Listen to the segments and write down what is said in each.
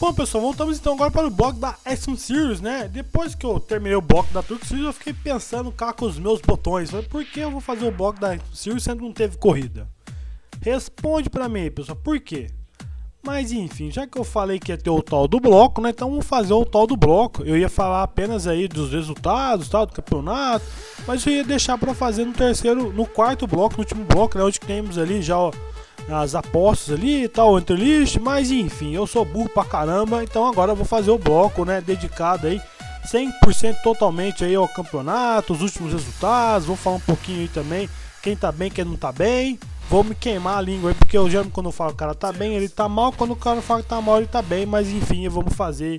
Bom, pessoal, voltamos então agora para o bloco da Action Series, né? Depois que eu terminei o bloco da Turk Series, eu fiquei pensando cá com os meus botões. Falei, por que eu vou fazer o bloco da Action Series sendo que não teve corrida? Responde pra mim, pessoal, por quê? Mas enfim, já que eu falei que ia ter o tal do bloco, né? Então vamos fazer o tal do bloco. Eu ia falar apenas aí dos resultados, tal, do campeonato, mas eu ia deixar para fazer no quarto bloco, no último bloco, né? Onde temos ali já as apostas ali e tal, o entrelist, mas enfim, eu sou burro pra caramba, então agora eu vou fazer o bloco, né? Dedicado aí 100% totalmente aí ao campeonato, os últimos resultados, vou falar um pouquinho aí também, quem tá bem, quem não tá bem. Vou me queimar a língua aí, porque eu já quando eu falo que o cara tá bem, ele tá mal, quando o cara fala que tá mal, ele tá bem, mas enfim, vamos fazer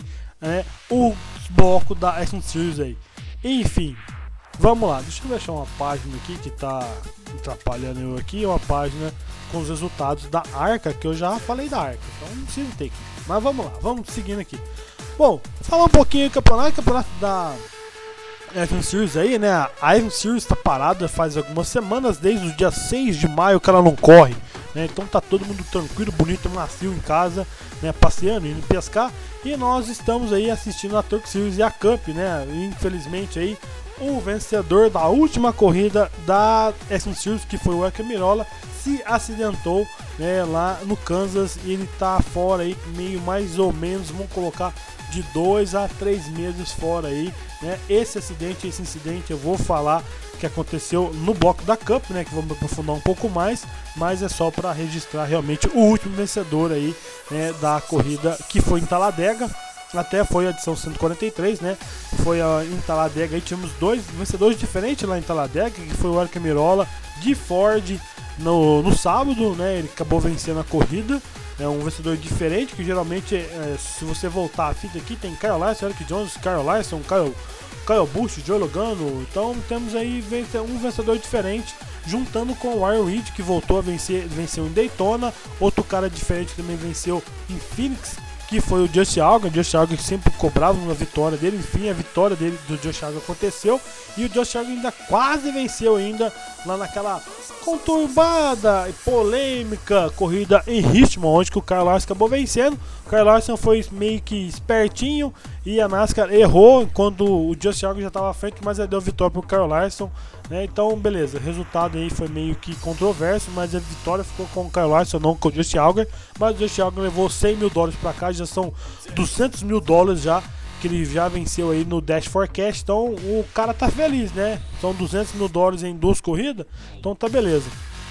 o bloco da Action Series aí. Enfim, vamos lá, deixa eu deixar uma página aqui que tá atrapalhando eu aqui, uma página com os resultados da Arca, que eu já falei da Arca, então não precisa ter aqui, mas vamos lá, vamos seguindo aqui. Bom, falar um pouquinho do campeonato da Action Series aí, né? A Action Series tá parada faz algumas semanas, desde o dia 6 de maio que ela não corre, né? Então tá todo mundo tranquilo, bonito, macio em casa, né? Passeando, indo pescar, e nós estamos aí assistindo a Turk Series e a Cup, né? Infelizmente aí, o vencedor da última corrida da Action Series, que foi o Eric Almirola, se acidentou, né, lá no Kansas, e ele tá fora aí, meio mais ou menos, vamos colocar de 2 a 3 meses fora aí, né? Esse incidente eu vou falar que aconteceu no bloco da Cup, né? Que vamos aprofundar um pouco mais, mas é só para registrar realmente o último vencedor aí, né, da corrida, que foi em Talladega. Até foi a edição 143, né? Foi em Talladega, aí tivemos dois vencedores diferentes lá em Talladega, que foi o Eric Almirola de Ford no sábado, né? Ele acabou vencendo a corrida. É um vencedor diferente, que geralmente, se você voltar a fita aqui, tem Kyle Larson, Eric Jones, Kyle Larson, Kyle Busch, Joe Logano. Então temos aí um vencedor diferente, juntando com o Ryan Reed, que voltou a venceu em Daytona. Outro cara diferente também venceu em Phoenix, que foi o Josh Algar. Josh Algar, que sempre cobrava uma vitória dele. Enfim, a vitória dele do Josh Algar aconteceu, e o Josh Algar ainda quase venceu ainda lá naquela conturbada e polêmica corrida em Richmond, onde que o Kyle Larson acabou vencendo. O Kyle Larson foi meio que espertinho e a NASCAR errou, enquanto o Josh Algar já estava à frente, mas deu vitória para o Kyle Larson, né? Então beleza, o resultado aí foi meio que controverso, mas a vitória ficou com o Kyle Larson, não com o Josh Algar. Mas o Josh Algar levou $100 mil para cá, já são $200 mil já que ele já venceu aí no Dash Forecast. Então o cara tá feliz, né? São $200 mil em 2 corridas, então tá beleza.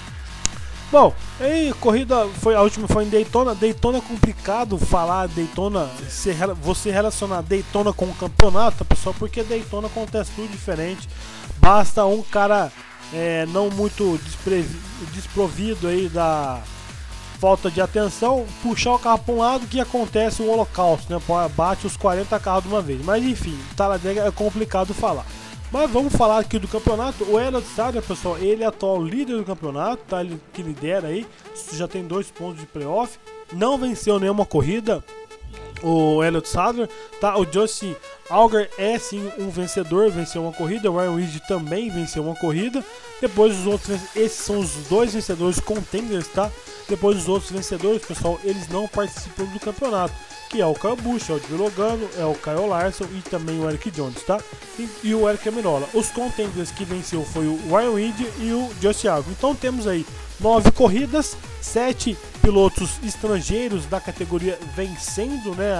Bom, aí a corrida a última foi em Daytona. Daytona é complicado falar Daytona, você relacionar Daytona com o campeonato, pessoal, porque Daytona acontece tudo diferente. Basta um cara não muito desprovido aí da falta de atenção, puxar o carro para um lado, que acontece um holocausto, né? Bate os 40 carros de uma vez. Mas enfim, Talladega é complicado falar. Mas vamos falar aqui do campeonato. O Elliott Sadler, pessoal, ele é atual líder do campeonato, tá? Ele que lidera aí, já tem 2 pontos de playoff, não venceu nenhuma corrida. O Elliott Sadler, tá? O Josh Algar é sim um vencedor, venceu uma corrida. O Ryan Reed também venceu uma corrida. Depois os outros, esses são os 2 vencedores contenders, tá? Depois os outros vencedores, pessoal, eles não participam do campeonato, que é o Kyle Busch, é o Joe Logano, é o Kyle Larson e também o Eric Jones, tá? E o Eric Almirola. Os contenders que venceu foi o Ryan Reed e o Josh Algar. Então temos aí 9 corridas, 7 pilotos estrangeiros da categoria vencendo, né,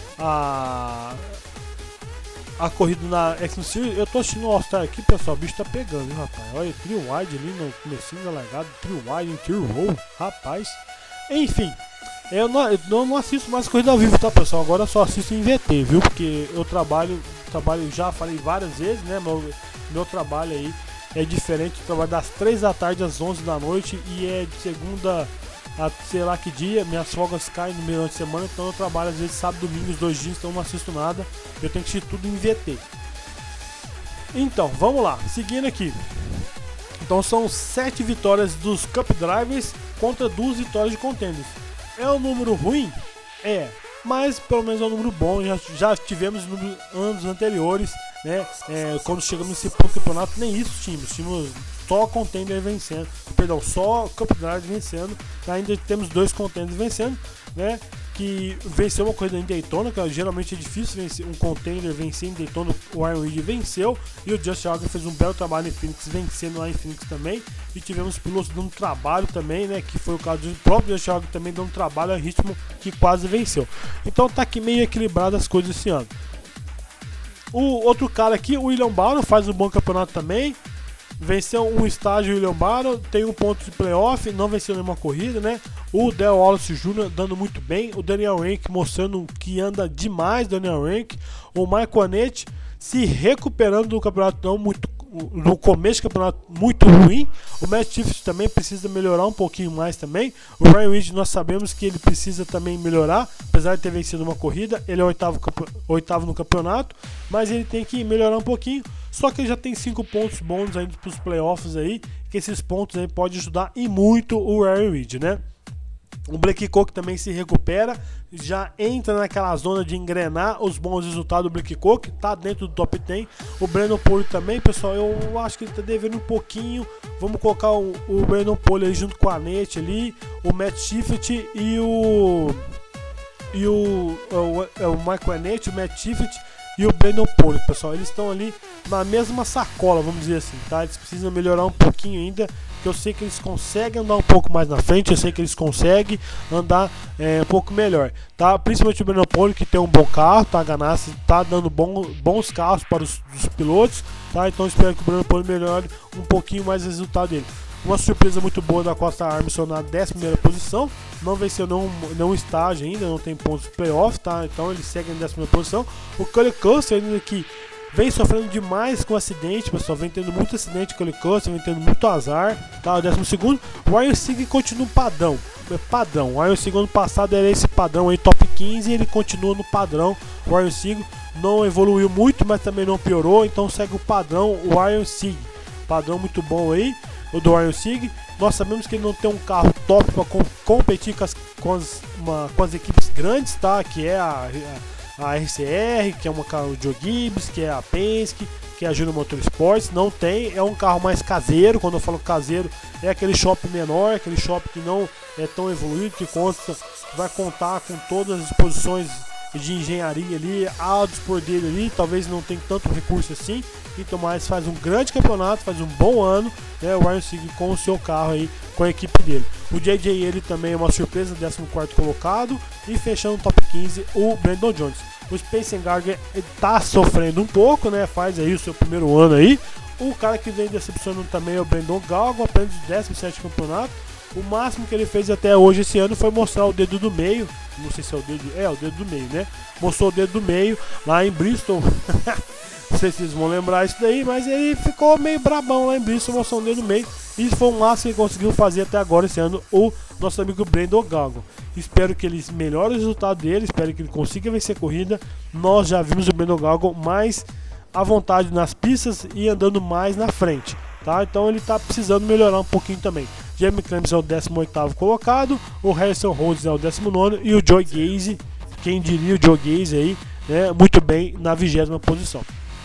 a corrida na Action Series. Eu tô assistindo o All-Star aqui, pessoal, o bicho tá pegando, hein, rapaz. Olha, trio wide ali no comecinho da largada, trio wide, trio roll, rapaz. Enfim, eu não assisto mais corrida ao vivo, tá, pessoal? Agora eu só assisto em VT, viu? Porque eu trabalho, já falei várias vezes, né, meu trabalho aí é diferente. Eu trabalho das 3 da tarde às 11 da noite, e é de segunda a sei lá que dia. Minhas folgas caem no meio de semana, então eu trabalho às vezes sábado e domingo, os 2 dias, então eu não assisto nada. Eu tenho que assistir tudo em VT. Então, vamos lá, seguindo aqui. Então são 7 vitórias dos Cup Drivers contra 2 vitórias de Contenders. É um número ruim? É, mas pelo menos é um número bom. Já tivemos anos anteriores, né? Quando chegamos nesse ponto do campeonato, nem isso tínhamos só Contender vencendo, perdão, só Cup Driver vencendo. Ainda temos 2 Contenders vencendo, né? que venceu uma corrida em Daytona, que geralmente é difícil vencer um contender vencer em Daytona. O Iron Reed venceu e o Justin Allgaier fez um belo trabalho em Phoenix, vencendo lá em Phoenix também. E tivemos pilotos dando trabalho também, né, que foi o caso do próprio Justin Allgaier também dando trabalho a ritmo, que quase venceu. Então tá aqui meio equilibrado as coisas esse ano. O outro cara aqui, o William Byron, faz um bom campeonato também. Venceu um estágio, o William Byron, tem um ponto de playoff, não venceu nenhuma corrida, né? O Dale Wallace Jr. dando muito bem, o Daniel Rank mostrando que anda demais, Daniel Rank. O Michael Annett se recuperando do campeonato não muito, no começo do campeonato muito ruim. O Matt Tifft também precisa melhorar um pouquinho mais também. O Ryan Reed, nós sabemos que ele precisa também melhorar, apesar de ter vencido uma corrida, ele é oitavo no campeonato, mas ele tem que melhorar um pouquinho. Só que ele já tem 5 pontos bônus ainda para os playoffs aí, que esses pontos aí podem ajudar e muito o Ryan Reed, né? O Blake Koch também se recupera, já entra naquela zona de engrenar os bons resultados do Blake Koch, tá dentro do top 10. O Brandon Pole também, pessoal, eu acho que ele tá devendo um pouquinho. Vamos colocar o Brandon Pole aí junto com a Annett ali, o Matt Tifft e o Michael Annett, o Matt Tifft e o Brandon Pole, pessoal. Eles estão ali na mesma sacola, vamos dizer assim, tá? Eles precisam melhorar um pouquinho ainda, que eu sei que eles conseguem andar um pouco mais na frente, eu sei que eles conseguem andar um pouco melhor, tá? Principalmente o Brandon Pole, que tem um bom carro, tá? A Ganassi tá dando bons carros para os pilotos, tá? Então espero que o Brandon Pole melhore um pouquinho mais o resultado dele. Uma surpresa muito boa da Costa Armstrong na 11ª posição, não venceu nenhum estágio ainda, não tem pontos de playoff, tá? Então ele segue na 10ª posição. O Cully Custer ainda que vem sofrendo demais com acidente, pessoal, vem tendo muito acidente, Cully Custer, vem tendo muito azar, tá? O 12º, o Ryan Sieg continua padrão. O Ryan Sieg ano passado era esse padrão aí, top 15, e ele continua no padrão. O Ryan Sieg não evoluiu muito, mas também não piorou, então segue o padrão, o Ryan Sieg, padrão muito bom aí. O do Ryan Sieg, nós sabemos que ele não tem um carro top para competir com as equipes grandes, tá? Que é a RCR, que é uma carro de Joe Gibbs, que é a Penske, que é a Junior Motorsports. Não tem, é um carro mais caseiro. Quando eu falo caseiro, é aquele shopping menor, aquele shopping que não é tão evoluído, que vai contar com todas as disposições de engenharia ali, ao dispor dele ali, talvez não tenha tanto recurso assim, então mais faz um grande campeonato, faz um bom ano, né, o Ryan Sieg com o seu carro aí, com a equipe dele. O JJ ele também é uma surpresa, 14º colocado, e fechando o top 15 o Brandon Jones. O Spencer Gardner tá sofrendo um pouco, né, faz aí o seu primeiro ano aí. O cara que vem decepcionando também é o Brandon Galgo, apenas o 17º campeonato. O máximo que ele fez até hoje esse ano foi mostrar o dedo do meio. Não sei se é o dedo. É, o dedo do meio, né? Mostrou o dedo do meio lá em Bristol. Não sei se vocês vão lembrar isso daí, mas ele ficou meio brabão lá em Bristol, mostrou o dedo do meio. Isso foi o máximo que ele conseguiu fazer até agora esse ano, o nosso amigo Brandon Galgo. Espero que ele melhore o resultado dele, espero que ele consiga vencer a corrida. Nós já vimos o Brandon Galgo mais à vontade nas pistas e andando mais na frente, tá? Então ele tá precisando melhorar um pouquinho também. Jamie Clemens é o 18º colocado, o Harrison Rhodes é o 19º e o Joe Gacy, quem diria o Joe Gacy aí, né, muito bem na 20ª posição.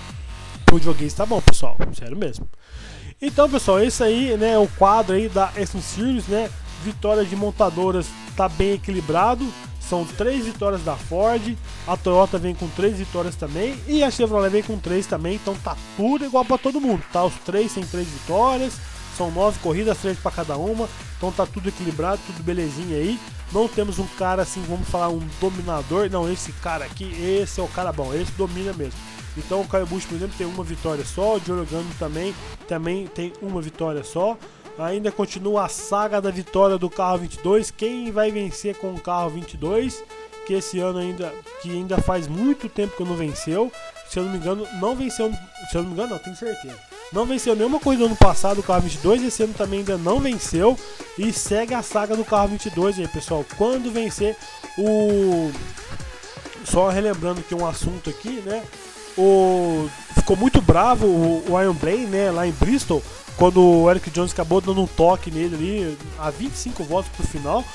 O Joe Gacy tá bom, pessoal, sério mesmo. Então, pessoal, esse aí, né, é o quadro aí da Aston Series, né? Vitória de montadoras tá bem equilibrado. São 3 vitórias da Ford, a Toyota vem com 3 vitórias também e a Chevrolet vem com 3 também, então tá tudo igual para todo mundo, tá? Os 3 têm 3 vitórias, são 9 corridas, 3 para cada uma, então tá tudo equilibrado, tudo belezinha aí. Não temos um cara assim, vamos falar, um dominador, não, esse cara aqui, esse é o cara bom, esse domina mesmo. Então o Kyle Busch, por exemplo, tem uma vitória só, o Joe Logano também tem uma vitória só. Ainda continua a saga da vitória do carro 22. Quem vai vencer com o carro 22? Que esse ano ainda faz muito tempo que não venceu. Se eu não me engano, não venceu. Se eu não me engano, não, tenho certeza. Não venceu nenhuma corrida no ano passado o carro 22. Esse ano também ainda não venceu. E segue a saga do carro 22 aí, pessoal. Quando vencer o. Só relembrando que um assunto aqui, né? Ficou muito bravo o Iron Blaine, né? Lá em Bristol. Quando o Eric Jones acabou dando um toque nele ali, a 25 voltas pro final,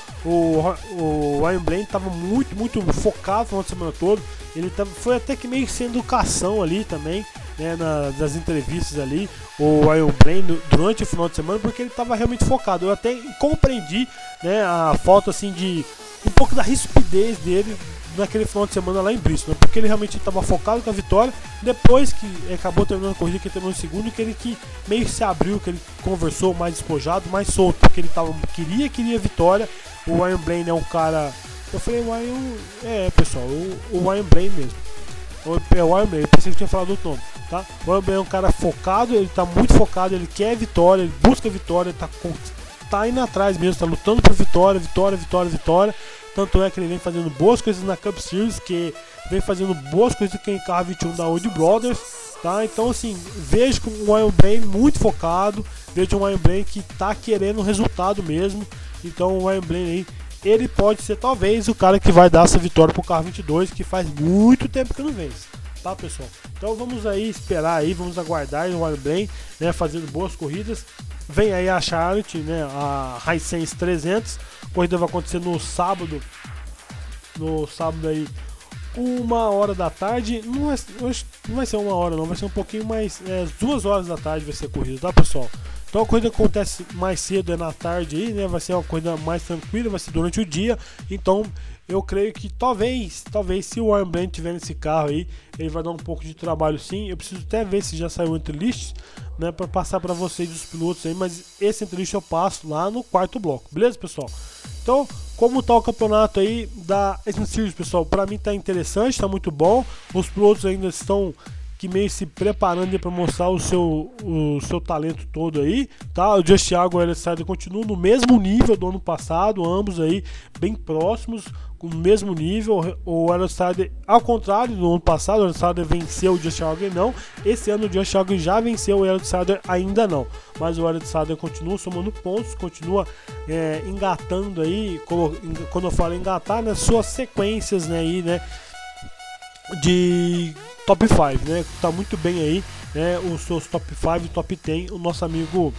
o Ryan Blaney estava muito focado no final de semana todo. Ele foi até que meio sem educação ali também, né, nas entrevistas ali, o Ryan Blaney durante o final de semana, porque ele estava realmente focado. Eu até compreendi, né, a falta assim de um pouco da rispidez dele naquele final de semana lá em Bristol, né? Porque ele realmente estava focado com a vitória. Depois que acabou terminando a corrida, que ele terminou em segundo, que ele que meio que se abriu, que ele conversou mais despojado, mais solto, porque ele queria vitória. O Ryan Blaney é um cara. Eu falei pessoal, o Ryan Blaney mesmo. É o Ryan Blaney, eu pensei que tinha falado outro nome, tá? O Ryan Blaney é um cara focado, ele tá muito focado, ele quer vitória, ele busca vitória, tá indo atrás mesmo, tá lutando por vitória. Tanto é que ele vem fazendo boas coisas na Cup Series, que vem fazendo boas coisas aqui em carro 21 da Wood Brothers, tá? Então assim, vejo um Ryan Blaney muito focado, vejo um Ryan Blaney que tá querendo resultado mesmo. Então o Ryan Blaney aí, ele pode ser talvez o cara que vai dar essa vitória pro carro 22, que faz muito tempo que não vence, tá pessoal? Então vamos aí esperar aí, vamos aguardar o Ryan Blaney, né, fazendo boas corridas. Vem aí a Charlotte, né, a Hisense 300, a corrida vai acontecer no sábado aí, 1h da tarde, não vai ser 1h não, vai ser um pouquinho mais, 2h da tarde vai ser a corrida, tá pessoal? Então a corrida acontece mais cedo, é na tarde aí, né, vai ser uma corrida mais tranquila, vai ser durante o dia, então eu creio que talvez se o Ryan Blaney tiver nesse carro aí, ele vai dar um pouco de trabalho sim. Eu preciso até ver se já saiu entre lists, né, para passar para vocês os pilotos aí, mas esse entre list eu passo lá no quarto bloco, beleza pessoal? Então, como tá o campeonato aí da SM Series, pessoal, para mim tá interessante, tá muito bom. Os pilotos ainda estão que meio se preparando para mostrar o seu talento todo aí, tá? O Just Thiago e o Elliott Sadler continuam no mesmo nível do ano passado, ambos aí bem próximos, com o mesmo nível. O Elliott Sadler, ao contrário do ano passado, o Elliott Sadler venceu o Just Thiago não. Esse ano o Just Thiago já venceu o Elliott Sadler ainda não, mas o Elliott Sadler continua somando pontos, continua engatando aí, quando eu falo engatar, nas suas sequências, né, aí, né, de top 5, né? Tá muito bem aí, né? Os seus top 5 e top 10, o nosso amigo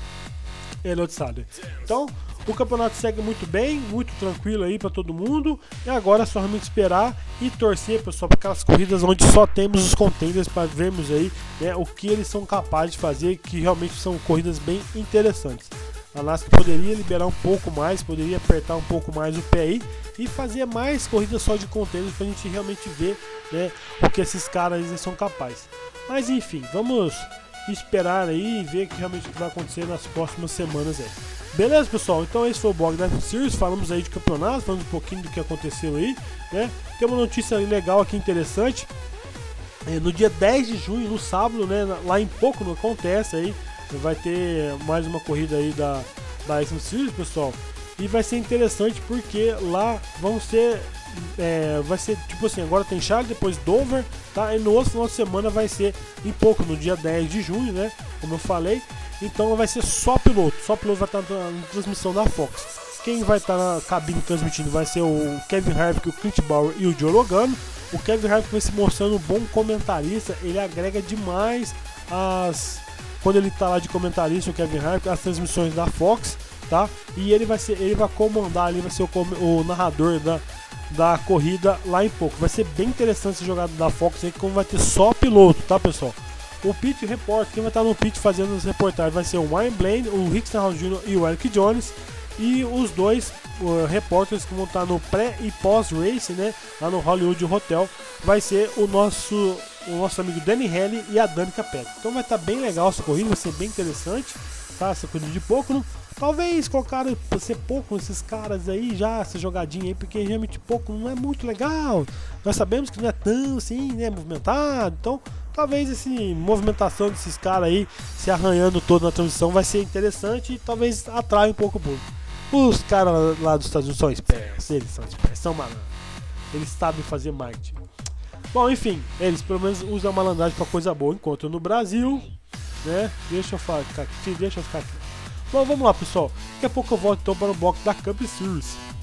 Elliott Sadler. Então, o campeonato segue muito bem, muito tranquilo aí para todo mundo. E agora é só realmente esperar e torcer, pessoal, para aquelas corridas onde só temos os contenders para vermos aí, né, o que eles são capazes de fazer, que realmente são corridas bem interessantes. A NASCAR poderia liberar um pouco mais, poderia apertar um pouco mais o pé aí e fazer mais corridas só de contenders pra gente realmente ver, né, o que esses caras eles são capazes. Mas enfim, vamos esperar aí e ver que realmente o que vai acontecer nas próximas semanas aí. Beleza, pessoal? Então esse foi o blog da SM Series, falamos aí de campeonato, falamos um pouquinho do que aconteceu aí, né? Tem uma notícia legal aqui, interessante. No dia 10 de junho, no sábado, né, lá em Pocono acontece aí, vai ter mais uma corrida aí da SM Series, pessoal. E vai ser interessante porque lá vão ser, vai ser tipo assim, agora tem Charlotte, depois Dover, tá? E no outro final de semana vai ser em pouco, no dia 10 de junho, né? Como eu falei. Então vai ser só piloto vai estar na transmissão da Fox. Quem vai estar na cabine transmitindo vai ser o Kevin Harvick, o Clint Bauer e o Joe Logano. O Kevin Harvick vai se mostrando um bom comentarista, ele agrega demais quando ele tá lá de comentarista, o Kevin Harvick, as transmissões da Fox, tá? E ele vai comandar ali, vai ser o narrador da corrida lá em pouco. Vai ser bem interessante essa jogada da Fox aí, como vai ter só piloto, tá, pessoal? O pit repórter, quem vai estar no pit fazendo as reportagens vai ser o Ryan Blaney, o Rick Stenhouse Jr. e o Eric Jones. E os dois repórteres que vão estar no pré e pós-race, né, lá no Hollywood Hotel, vai ser o nosso amigo Danny Haley e a Danica Patrick. Então vai estar bem legal essa corrida, vai ser bem interessante, tá? Essa corrida de Pocono. Talvez colocaram ser pouco esses caras aí, já essa jogadinha aí, porque realmente pouco não é muito legal. Nós sabemos que não é tão assim, né, movimentado. Então talvez essa movimentação desses caras aí se arranhando todo na transmissão vai ser interessante e talvez atraia um pouco o público. Os caras lá dos Estados Unidos são espertos, eles são espertos, são malandros. Eles sabem fazer marketing. Bom, enfim, eles pelo menos usam a malandragem pra coisa boa, enquanto no Brasil, né, deixa eu ficar aqui. Bom, vamos lá, pessoal. Daqui a pouco eu volto então para o bloco da Cup Series.